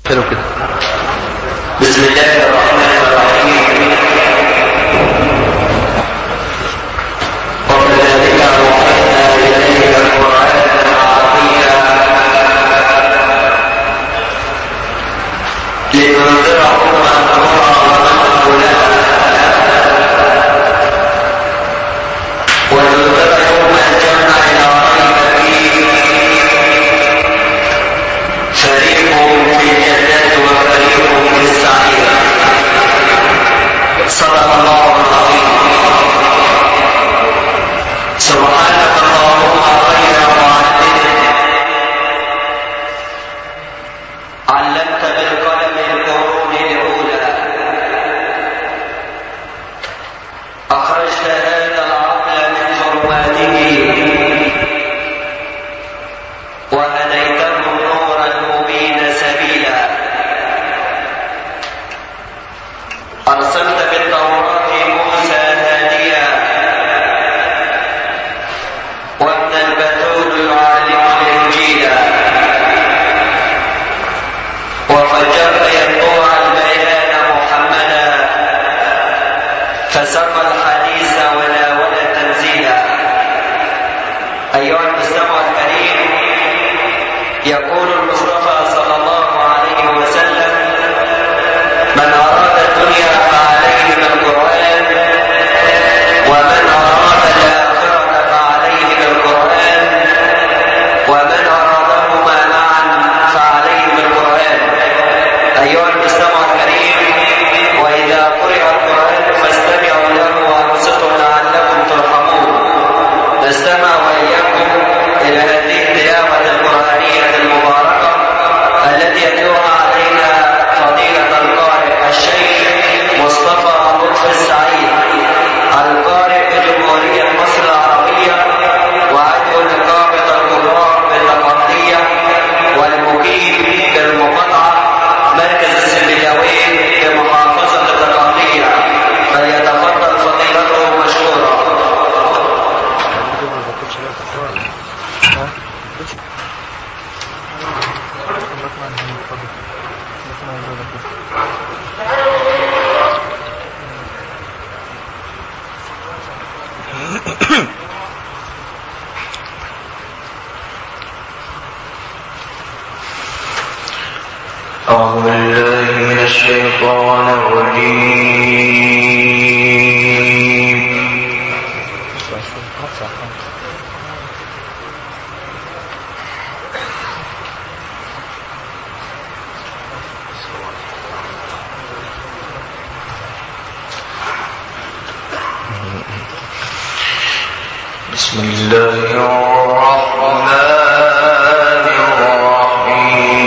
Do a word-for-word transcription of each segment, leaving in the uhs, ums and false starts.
حلو كده. بسم الله الرحمن الرحيم. وكذلك أوحينا إليك قرآنا عربيا لتنذر أمة القرى ومن حولها وتنذر يوم الجمع لا ريب فيه فريق في الجنة وفريق في السعير. صدق الله العظيم. سبحانك اللهم غير معلم علمت بالقلم القرون الأولى أخرجت هذا العقل من ظلماته وهديته نورا مبين سبيلا. أرسلت بالتوراة موسى هاديا وابن البتول يعلم الإنجيل وفجرت ينبوع البيان محمدا فسمى الحديث وناول تنزيلا. أيها المستمع الكريم، يقول المصطفى صلى الله عليه وسلم: من أراد الدنيا فعليه بالقرآن ومن أراد الآخرة فعليه بالقرآن ومن أرادهما معا فعليه بالقرآن. أيها المستمع الكريم، وإذا قرئ القرآن فاستمعوا له وأنصتوا لعلكم ترحمون. نستمع وإياكم إلى هذه التلاوة القرآنية المباركة التي يتلوها علينا فضيلة القارئ الشيخ مصطفى لطفي السعيد، القارئ بجمهورية مصر العربية وعضو نقابة القراء باللقندية والمقيم بالمقاطعة مركز السنبلاوين بمحافظة اللقندية. فليتفضل فضيلته مشكورا. أعوذ بالله من الشيطان الرجيم. بسم الله الرحمن الرحيم.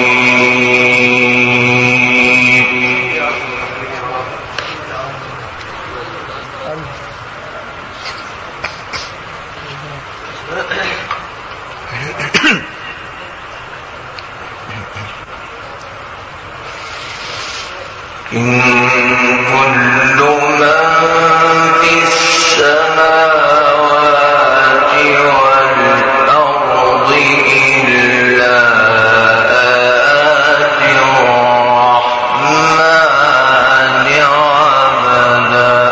إن كل من في السماوات والأرض إلا آتي الرحمن عبدا.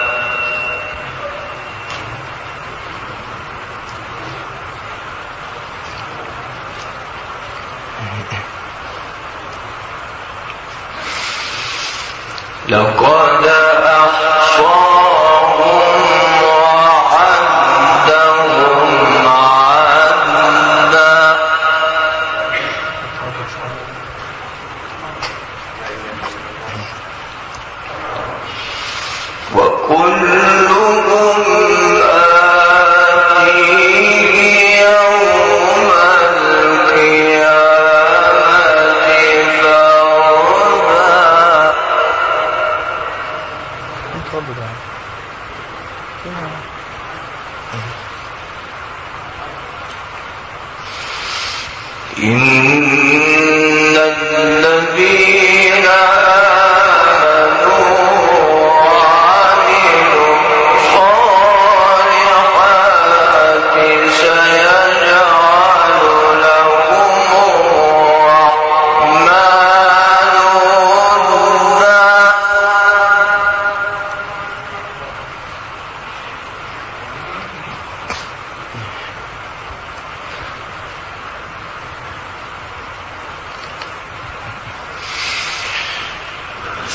لقد أحصاهم وعدهم عدا. وكلهم آتيه يوم القيامة فردا.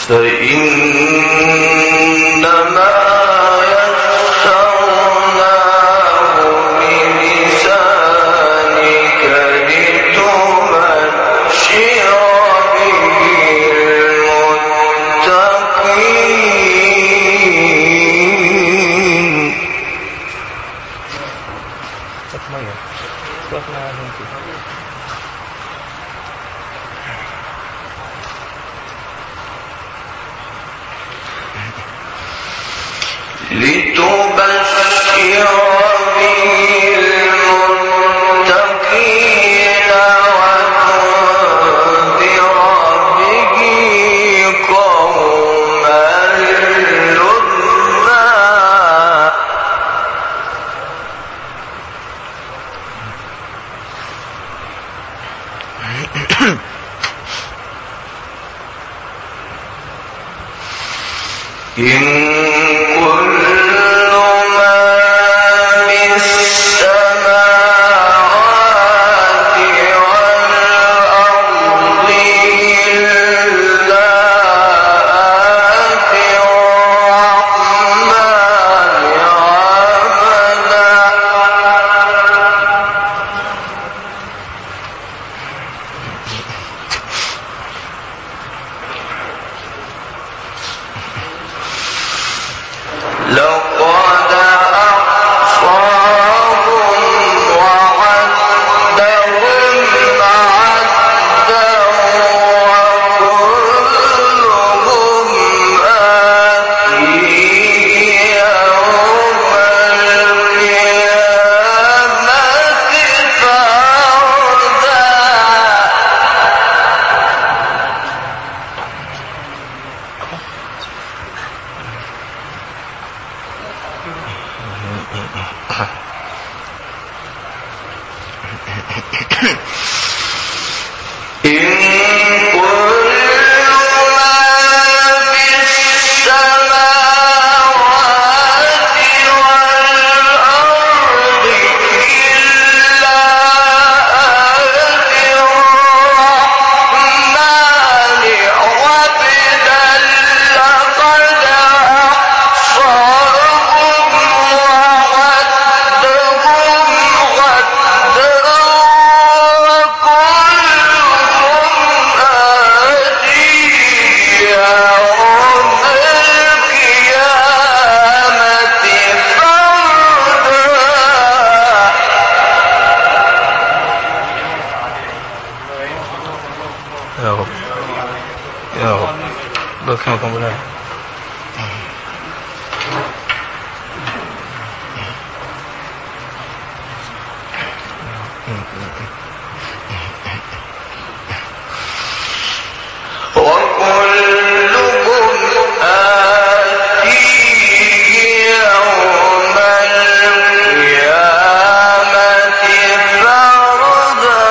فإنما يسرناه بلسانك لتبشر به المتقين. لتبشر به المتقين وتنذر به قوما لدا. إن كل ما في السماوات والأرض إلا آتي الرحمن عبدا. لقد أحصاهم وعدهم عدا وكلهم آتيه يوم القيامة فردا. إن كل ما في السماوات والأرض إلا آتي الرحمن عبدا. لقد أحصاهم وعدهم عدا وكلهم آتيه يوم القيامة فردا. يا رب يا رب بارككم بالله. وكلهم آتيه يوم القيامة فردا.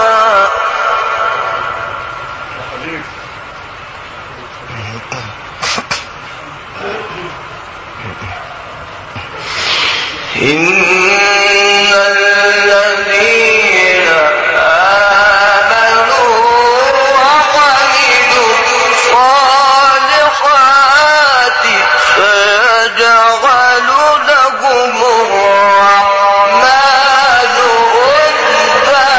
إن الذين آمنوا وعملوا الصالحات سيجعل لهم الرحمن ودا.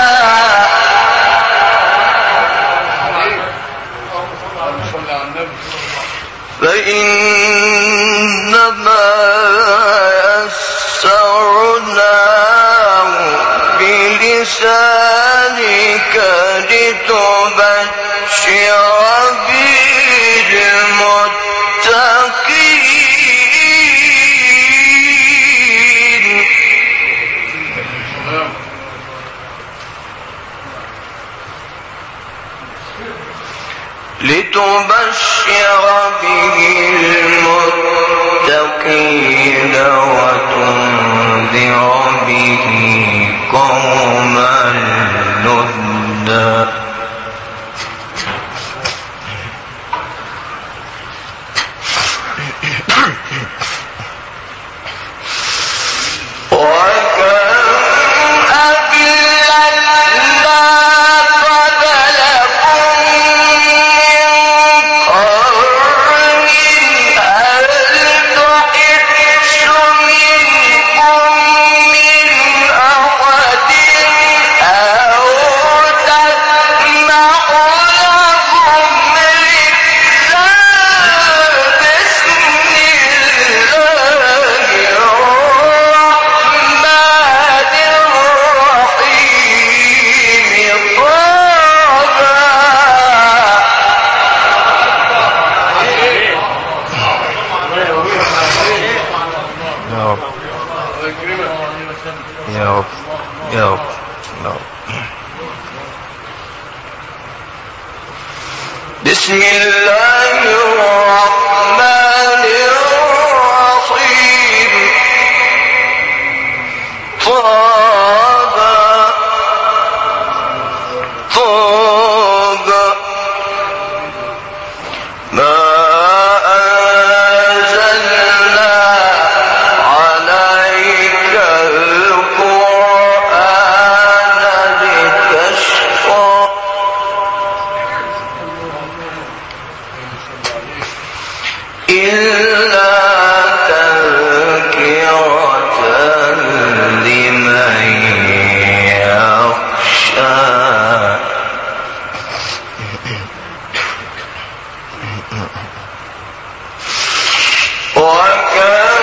فإنما يسرناه بلسانك لتبشر به المتقين. لتبشر به المتقين وتنذر به قوما لدا. وكم بسم الله الرحمن الرحيم طاب طاب ما أنزلنا عليك القرآن لتشقى إلا تذكرة لمن يخشى وكم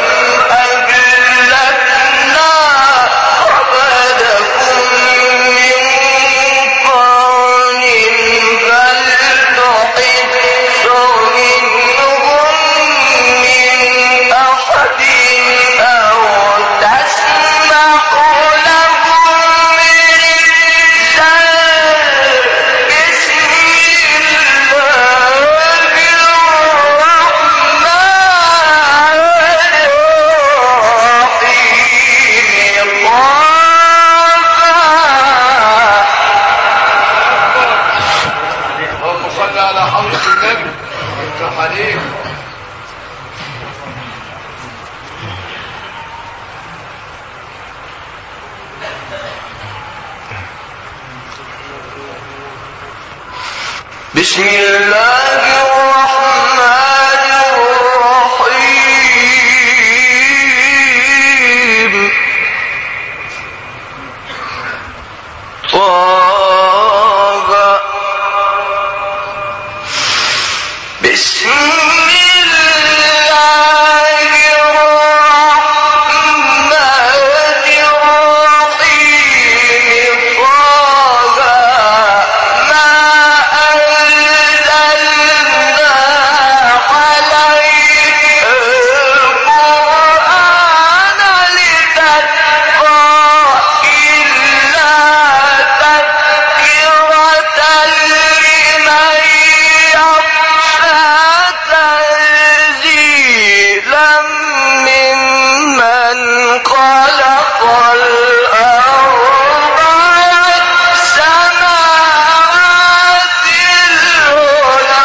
أهلكنا قبلكم من قرن هل تحس منهم من أحد أو تسمع لهم ركزا بسم الله بسم الله الرحمن الرحيم طه بسم الله الرحمن الرحيم طه ما أنزلنا عليك القرآن لتشقى إلا تذكرة لمن يخشى تنزيلا ممن خلق الأرض والسماوات العلى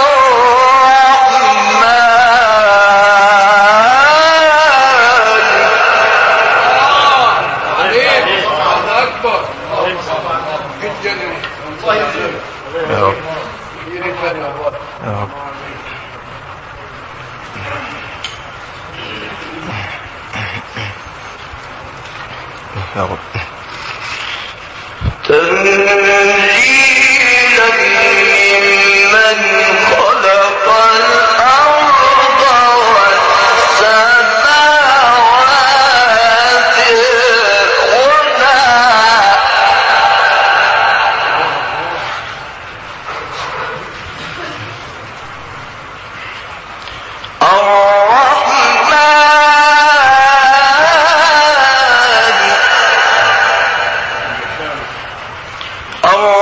تنزيلا ممن خلق الأرض والسماوات العلى الرحمن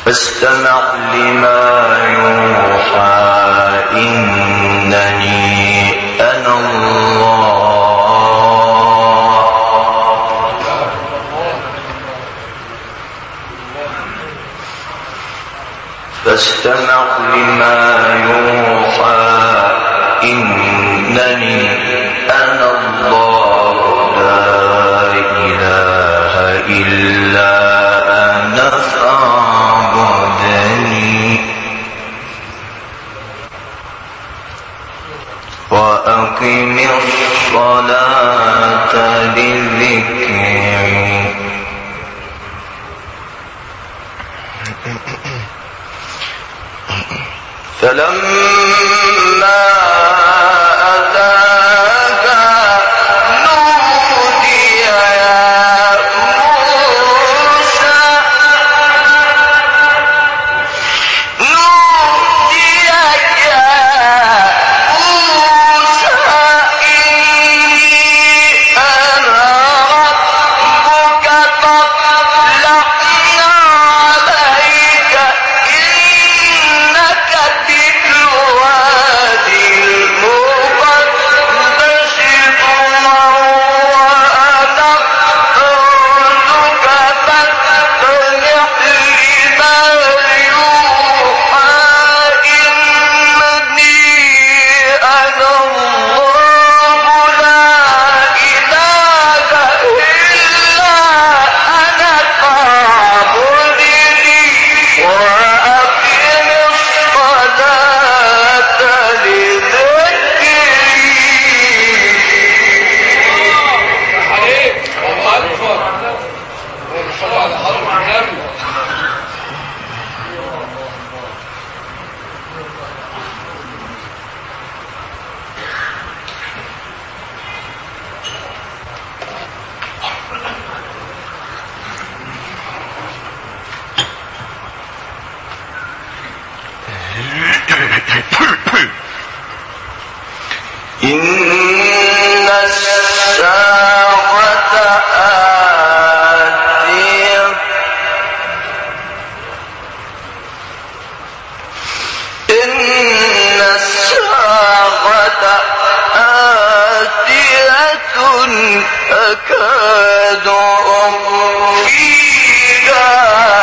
فاستمع لما يوحى إنني أنا الله فاستمع لما يوحى إنني أنا الله لا إله إلا أنا فاعبدني وأقم الصلاة لذكري فلما أتاها نودي يا موسى نودي يا موسى إني أنا ربك فاطلع عليك إنك بالوادي المقدس طوى وأنا أرجوك فاستمع لما يوحى إنني أنا الله لا إله إلا أنا فاعبدني وأقم الصلاة لذكري. عليك الله أكبر صلى على حضرة النبي. إن الساعة آتية إن الساعة آتية أكاد أخفيها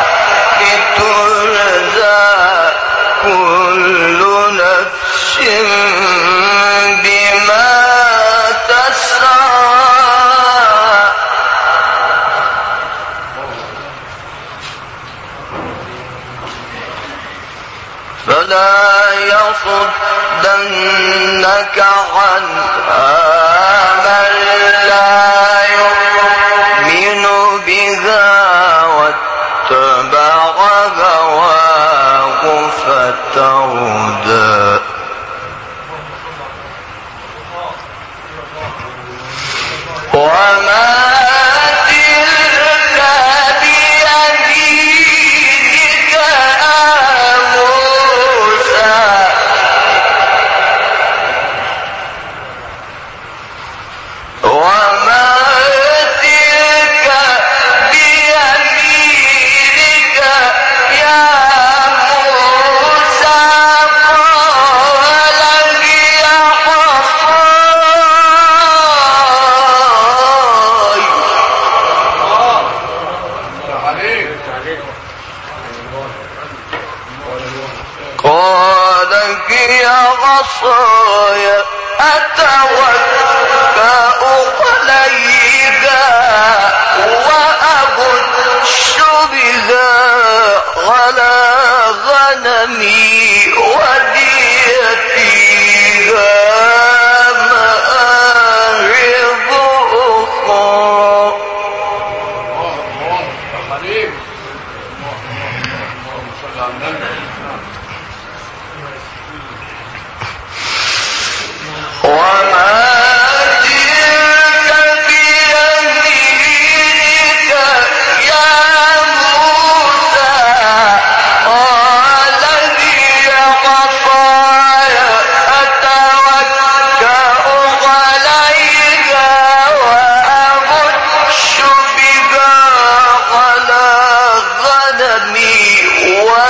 لتجزى كل نفس بما تسعى فلا يصدنك عنها من لا يؤمن بها واتبع هواه فتردى وما تلك بيمينك يا موسى وما تلك بيمينك يا موسى قال هي عصاي قال هي عصاي أتوكأ عليها وأبش بها على غنمي ولي فيها مآرب أخرى وما تلك بيمينك يا موسى قال هي عصاي أتوكأ عليها وأبش بها على غنمي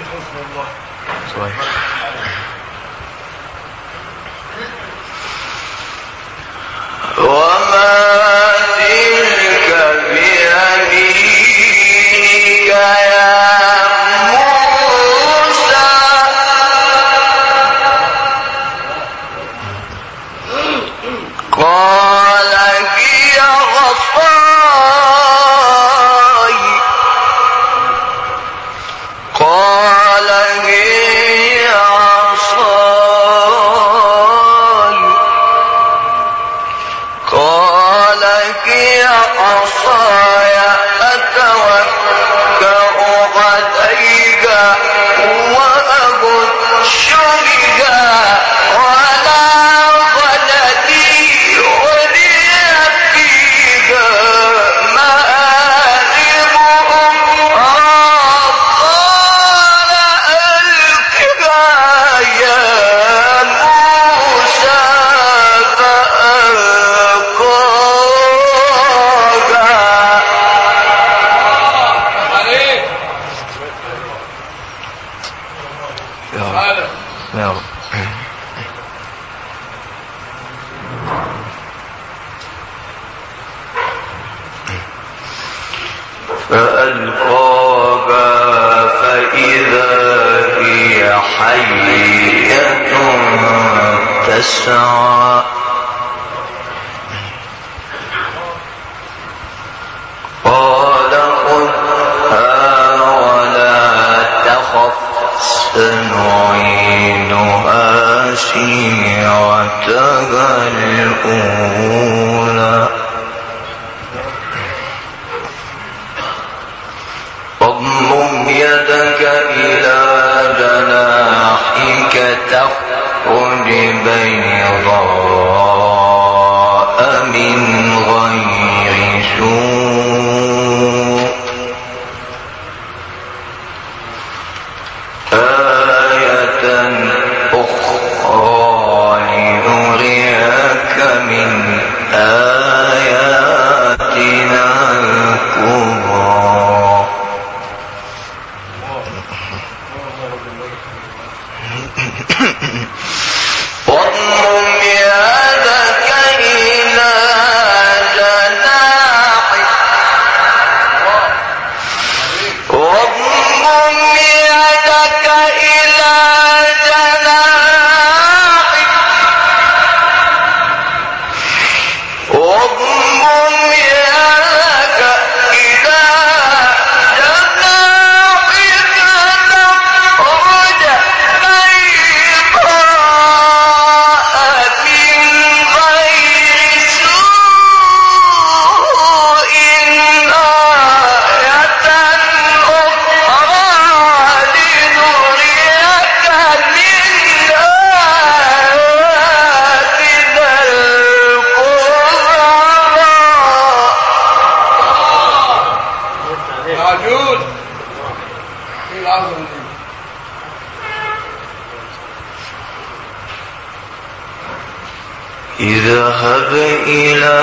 اذهب إلى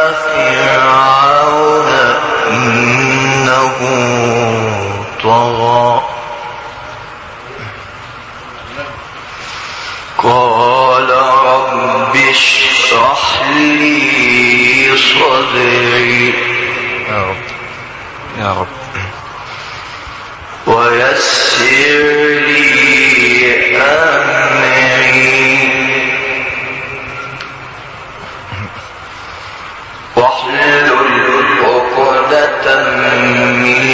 فرعون إنه طغى قال رب اشرح لي صدري يا رب يا رب ويسر لي أمري واحلل عقدة من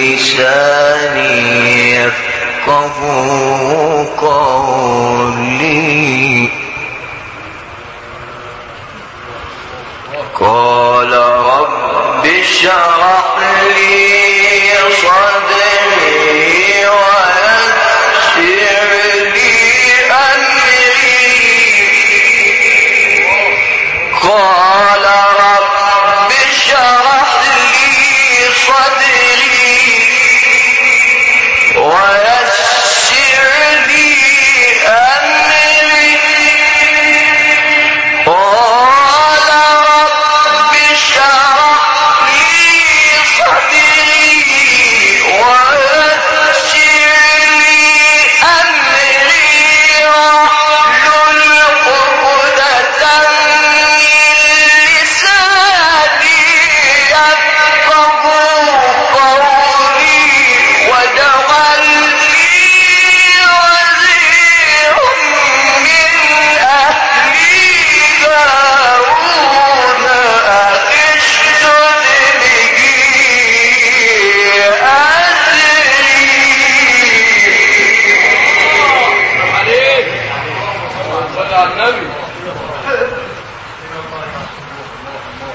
لساني يفقه قولي قال رب اشرح لي صدري ويسر لي أمري قال رب اشرح لي صدري ويسر لي أمري قال رب اشرح لي صدري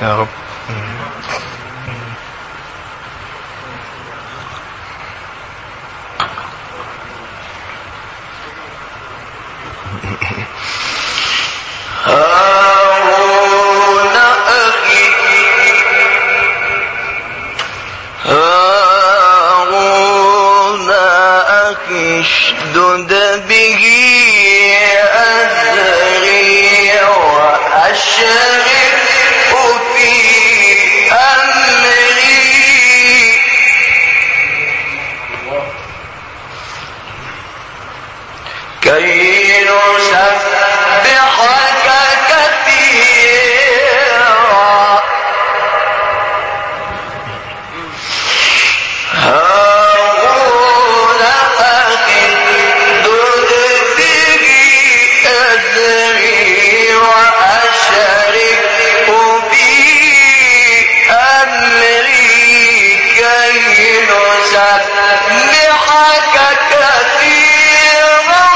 يا رب. هارون أخي هارون أخي اشدد به أزري وأشركه في أمري كي نسبحك كثيرا. هارون أخي اشدد به أزري وأشركه في أمري كي نسبحك كثيرا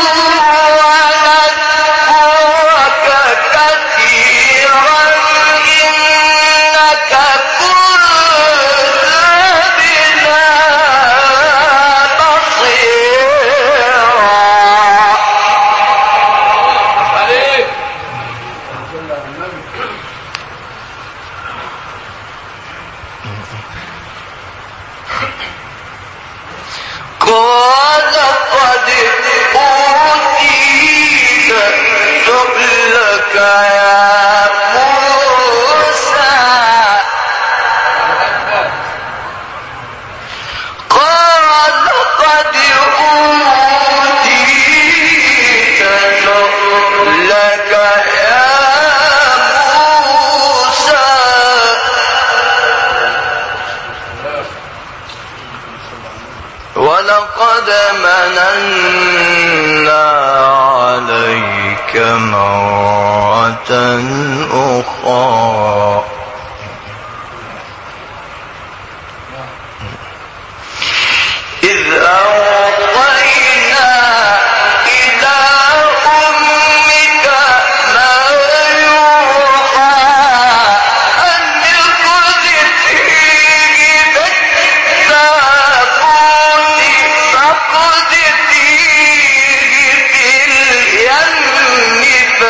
ونذكرك كثيرا إنك كنت بنا قال قد أوتيت سؤلك يا موسى. قال قد أوتيت سؤلك يا موسى ولقد مننا عليك مرة أخرى إذ أوحينا إلى أمك ما يوحى أن اقذفيه بالتابوت فاقذفيه في اليم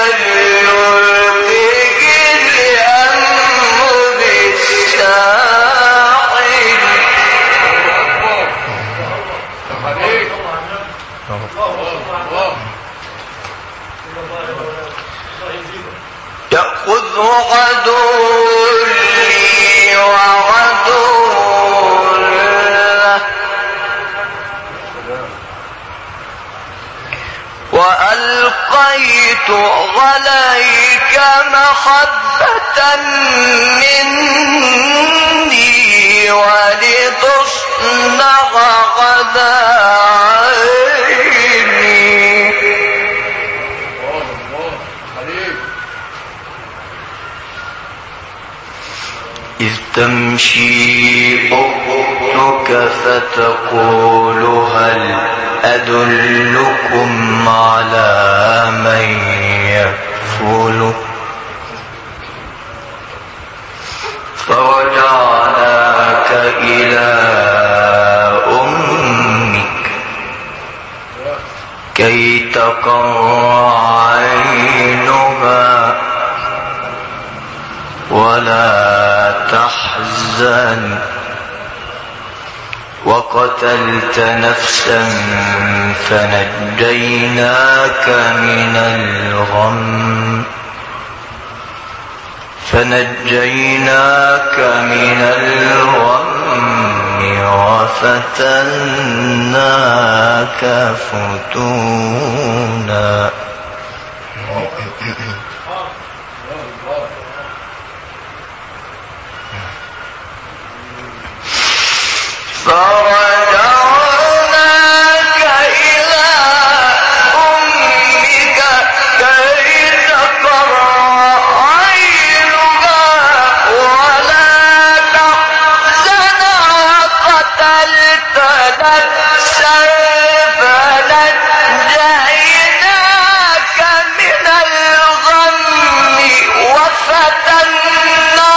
فليلقه اليم بالساحل. يأخذه عدو لي وعدو له وألقيت عليك محبة مني ولتصنع على عيني. إذ تمشي أختك فتقول هل أدلكم على من يكفله فرجعناك إلى أمك كي تقر عينها ولا تحزن وقتلت نفسا فنجيناك من الغم فنجيناك من الغم وفتناك فتونا. فرجعناك إلى أمك كي تقر عينها ولا تحزن وقتلت نفسا فنجيناك من الغم وفتناك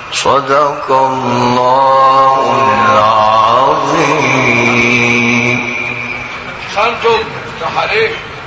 صدق الله العظيم. خلطوا صح عليك.